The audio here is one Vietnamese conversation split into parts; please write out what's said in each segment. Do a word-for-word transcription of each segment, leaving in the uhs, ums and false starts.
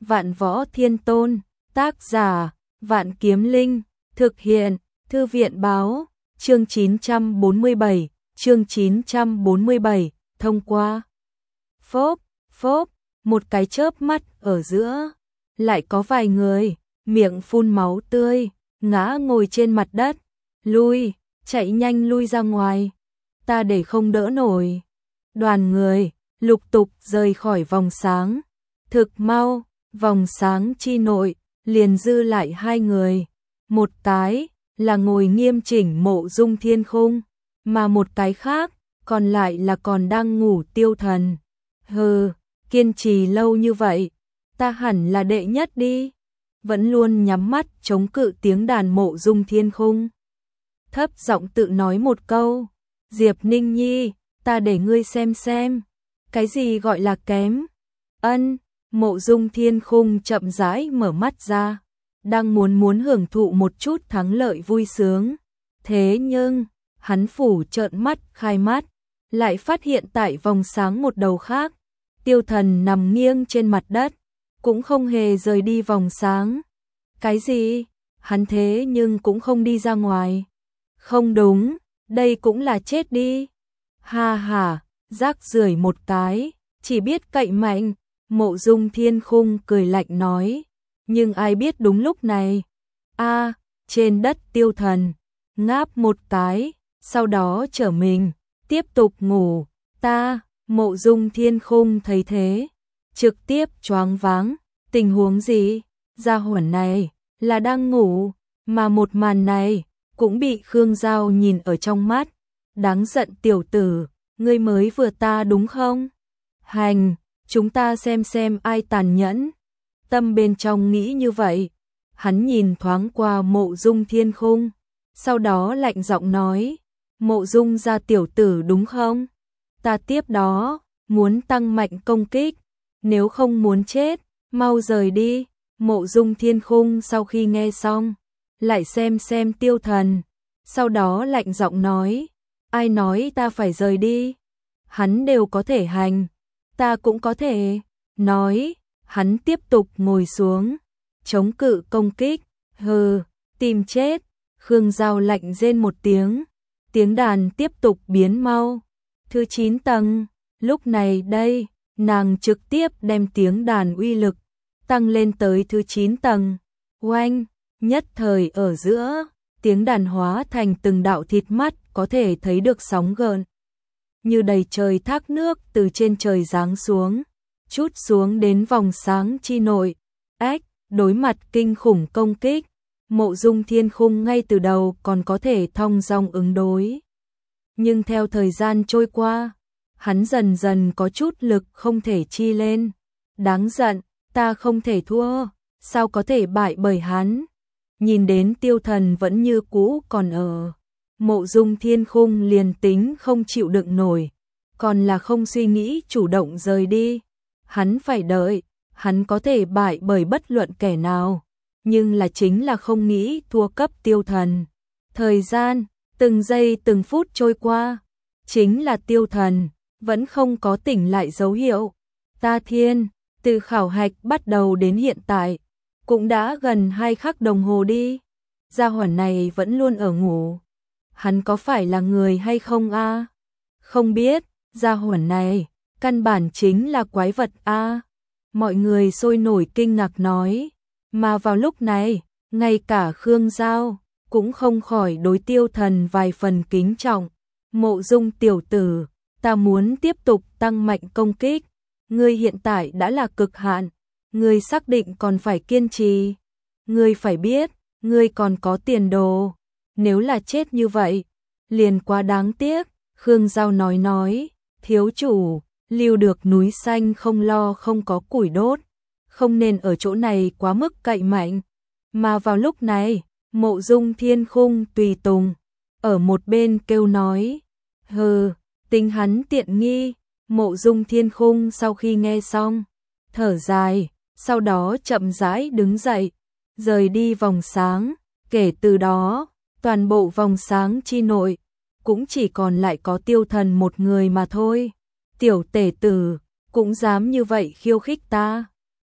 Vạn Võ Thiên Tôn, tác giả, Vạn Kiếm Linh, thực hiện, Thư viện báo, chương chín trăm bốn mươi bảy, chương chín trăm bốn mươi bảy, thông qua. Phốp, phốp, một cái chớp mắt ở giữa, lại có vài người, miệng phun máu tươi, ngã ngồi trên mặt đất, lui, chạy nhanh lui ra ngoài, ta để không đỡ nổi. Đoàn người, lục tục rời khỏi vòng sáng, thực mau, vòng sáng chi nội, liền dư lại hai người, một cái là ngồi nghiêm chỉnh Mộ Dung Thiên Khung, mà một cái khác, còn lại là còn đang ngủ Tiêu Thần. Hừ, kiên trì lâu như vậy, ta hẳn là đệ nhất đi, vẫn luôn nhắm mắt chống cự tiếng đàn Mộ Dung Thiên Khung. Thấp giọng tự nói một câu, Diệp Ninh Nhi, ta để ngươi xem xem, cái gì gọi là kém. Ân, Mộ Dung Thiên Khung chậm rãi mở mắt ra, đang muốn muốn hưởng thụ một chút thắng lợi vui sướng. Thế nhưng, hắn phủ trợn mắt khai mắt, lại phát hiện tại vòng sáng một đầu khác, Tiêu Thần nằm nghiêng trên mặt đất, cũng không hề rời đi vòng sáng. Cái gì? Hắn thế nhưng cũng không đi ra ngoài. Không đúng, đây cũng là chết đi. Ha ha, rác rưởi một cái, chỉ biết cậy mạnh. Mộ Dung Thiên Khung cười lạnh nói, nhưng ai biết đúng lúc này, a à, trên đất Tiêu Thần ngáp một cái, sau đó trở mình, tiếp tục ngủ. Ta, Mộ Dung Thiên Khung thấy thế, trực tiếp choáng váng, tình huống gì? Gia hỏa này là đang ngủ, mà một màn này cũng bị Khương Giao nhìn ở trong mắt, đáng giận tiểu tử, ngươi mới vừa ta đúng không? Hành, chúng ta xem xem ai tàn nhẫn. Tâm bên trong nghĩ như vậy, hắn nhìn thoáng qua Mộ Dung Thiên Khung, sau đó lạnh giọng nói, Mộ Dung gia tiểu tử đúng không? Ta tiếp đó, muốn tăng mạnh công kích, nếu không muốn chết, mau rời đi. Mộ Dung Thiên Khung sau khi nghe xong, lại xem xem Tiêu Thần, sau đó lạnh giọng nói, ai nói ta phải rời đi? Hắn đều có thể hành, ta cũng có thể. Nói, hắn tiếp tục ngồi xuống, chống cự công kích. Hừ, tìm chết. Khương Giao lạnh rên một tiếng, tiếng đàn tiếp tục biến mau. Thứ chín tầng, lúc này đây, nàng trực tiếp đem tiếng đàn uy lực tăng lên tới thứ chín tầng. Oanh, nhất thời ở giữa, tiếng đàn hóa thành từng đạo thịt mắt có thể thấy được sóng gợn. Như đầy trời thác nước từ trên trời giáng xuống, chút xuống đến vòng sáng chi nội. Ách, đối mặt kinh khủng công kích, Mộ Dung Thiên Khung ngay từ đầu còn có thể thong dong ứng đối. Nhưng theo thời gian trôi qua, hắn dần dần có chút lực không thể chi lên. Đáng giận, ta không thể thua, sao có thể bại bởi hắn? Nhìn đến Tiêu Thần vẫn như cũ còn ở, Mộ Dung Thiên Khung liền tính không chịu đựng nổi, còn là không suy nghĩ chủ động rời đi. Hắn phải đợi, hắn có thể bại bởi bất luận kẻ nào, nhưng là chính là không nghĩ thua cấp Tiêu Thần. Thời gian, từng giây từng phút trôi qua, chính là Tiêu Thần vẫn không có tỉnh lại dấu hiệu. Ta thiên, từ khảo hạch bắt đầu đến hiện tại, cũng đã gần hai khắc đồng hồ đi. Gia hỏa này vẫn luôn ở ngủ. Hắn có phải là người hay không a? À? Không biết, gia hỏa này căn bản chính là quái vật a. À? Mọi người sôi nổi kinh ngạc nói, mà vào lúc này, ngay cả Khương Giao cũng không khỏi đối Tiêu Thần vài phần kính trọng. Mộ Dung tiểu tử, ta muốn tiếp tục tăng mạnh công kích, ngươi hiện tại đã là cực hạn, ngươi xác định còn phải kiên trì. Ngươi phải biết, ngươi còn có tiền đồ, nếu là chết như vậy, liền quá đáng tiếc. Khương Giao nói nói, thiếu chủ, lưu được núi xanh không lo không có củi đốt, không nên ở chỗ này quá mức cậy mạnh. Mà vào lúc này, Mộ Dung Thiên Khung tùy tùng, ở một bên kêu nói, hừ, tính hắn tiện nghi. Mộ Dung Thiên Khung sau khi nghe xong, thở dài, sau đó chậm rãi đứng dậy, rời đi vòng sáng. Kể từ đó, toàn bộ vòng sáng chi nội, cũng chỉ còn lại có Tiêu Thần một người mà thôi. Tiểu tể tử, cũng dám như vậy khiêu khích ta.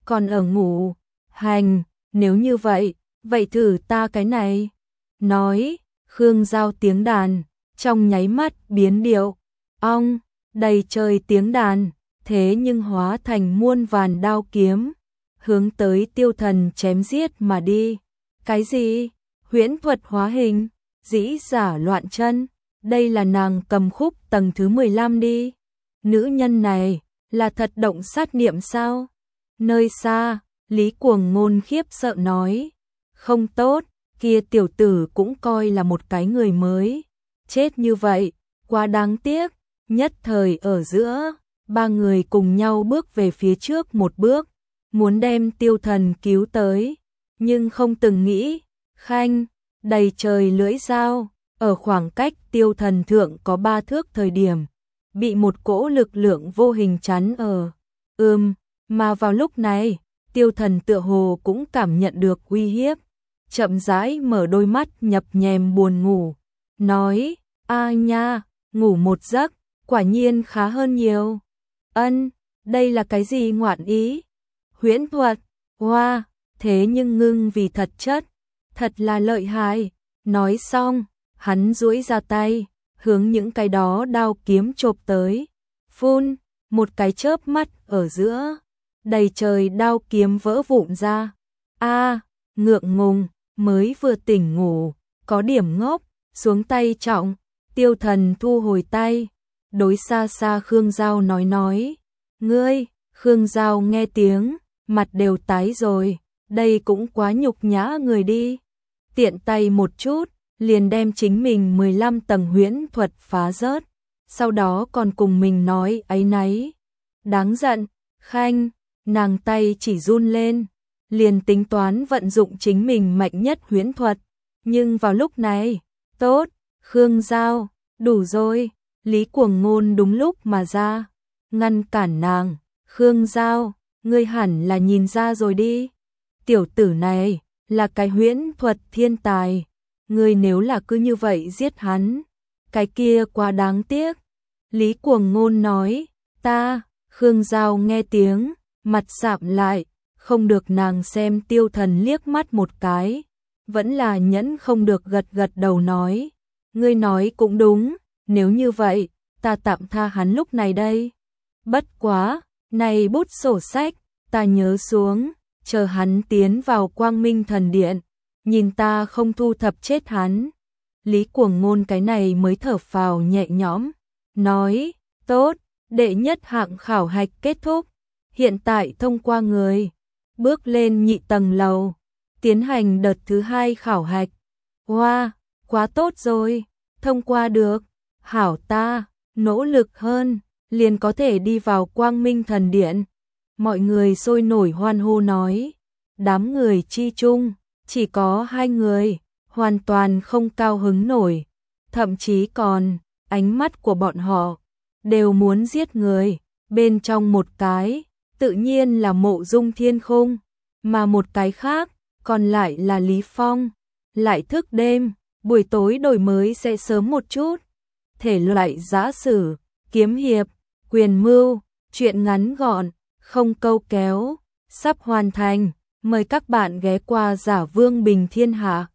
còn ở ngủ. Hành, nếu như vậy, vậy thử ta cái này. Nói, Khương Giao tiếng đàn, trong nháy mắt biến điệu. Ong, đầy trời tiếng đàn, thế nhưng hóa thành muôn vàn đao kiếm, hướng tới Tiêu Thần chém giết mà đi. Cái gì? Huyễn thuật hóa hình, dĩ giả loạn chân, đây là nàng cầm khúc tầng thứ mười lăm đi. Nữ nhân này, là thật động sát niệm sao? Nơi xa, Lý Cuồng Ngôn khiếp sợ nói, không tốt, kia tiểu tử cũng coi là một cái người mới. Chết như vậy, quá đáng tiếc. Nhất thời ở giữa, ba người cùng nhau bước về phía trước một bước, muốn đem Tiêu Thần cứu tới, nhưng không từng nghĩ, khanh, đầy trời lưỡi dao, ở khoảng cách Tiêu Thần thượng có ba thước thời điểm, bị một cỗ lực lượng vô hình chắn ở. Ừm, mà vào lúc này, Tiêu Thần tựa hồ cũng cảm nhận được uy hiếp, chậm rãi mở đôi mắt nhập nhèm buồn ngủ, nói, a nha, ngủ một giấc, quả nhiên khá hơn nhiều. Ân, đây là cái gì ngoạn ý? Huyễn thuật, hoa, wow, thế nhưng ngưng vì thật chất, thật là lợi hại. Nói xong, hắn duỗi ra tay, hướng những cái đó đao kiếm chộp tới. Phun, một cái chớp mắt ở giữa, đầy trời đao kiếm vỡ vụn ra. A, ngượng ngùng, mới vừa tỉnh ngủ, có điểm ngốc, xuống tay trọng. Tiêu Thần thu hồi tay, đối xa xa Khương Giao nói nói, ngươi. Khương Giao nghe tiếng, mặt đều tái rồi, đây cũng quá nhục nhã người đi. Tiện tay một chút, liền đem chính mình mười lăm tầng huyễn thuật phá rớt, sau đó còn cùng mình nói áy náy. Đáng giận, khanh, nàng tay chỉ run lên, liền tính toán vận dụng chính mình mạnh nhất huyễn thuật, nhưng vào lúc này, tốt, Khương Giao, đủ rồi. Lý Cuồng Ngôn đúng lúc mà ra, ngăn cản nàng. Khương Giao, ngươi hẳn là nhìn ra rồi đi. Tiểu tử này, là cái huyễn thuật thiên tài. Ngươi nếu là cứ như vậy giết hắn, cái kia quá đáng tiếc. Lý Cuồng Ngôn nói, ta. Khương Giao nghe tiếng, mặt sạm lại, không được nàng xem Tiêu Thần liếc mắt một cái. Vẫn là nhẫn không được gật gật đầu nói, ngươi nói cũng đúng. Nếu như vậy, ta tạm tha hắn lúc này đây. Bất quá, này bút sổ sách, ta nhớ xuống, chờ hắn tiến vào Quang Minh Thần Điện, nhìn ta không thu thập chết hắn. Lý Cuồng Ngôn cái này mới thở phào nhẹ nhõm, nói, tốt, đệ nhất hạng khảo hạch kết thúc, hiện tại thông qua người, bước lên nhị tầng lầu, tiến hành đợt thứ hai khảo hạch. Wow, quá tốt rồi, thông qua được. Hảo ta, nỗ lực hơn, liền có thể đi vào Quang Minh Thần Điện. Mọi người sôi nổi hoan hô nói. Đám người chi chung, chỉ có hai người, hoàn toàn không cao hứng nổi. Thậm chí còn, ánh mắt của bọn họ, đều muốn giết người. Bên trong một cái, tự nhiên là Mộ Dung Thiên Khung, mà một cái khác, còn lại là Lý Phong. Lại thức đêm, buổi tối đổi mới sẽ sớm một chút. Thể loại giã sử, kiếm hiệp, quyền mưu, truyện ngắn gọn, không câu kéo, sắp hoàn thành, mời các bạn ghé qua Giả Vương Bình Thiên Hạ.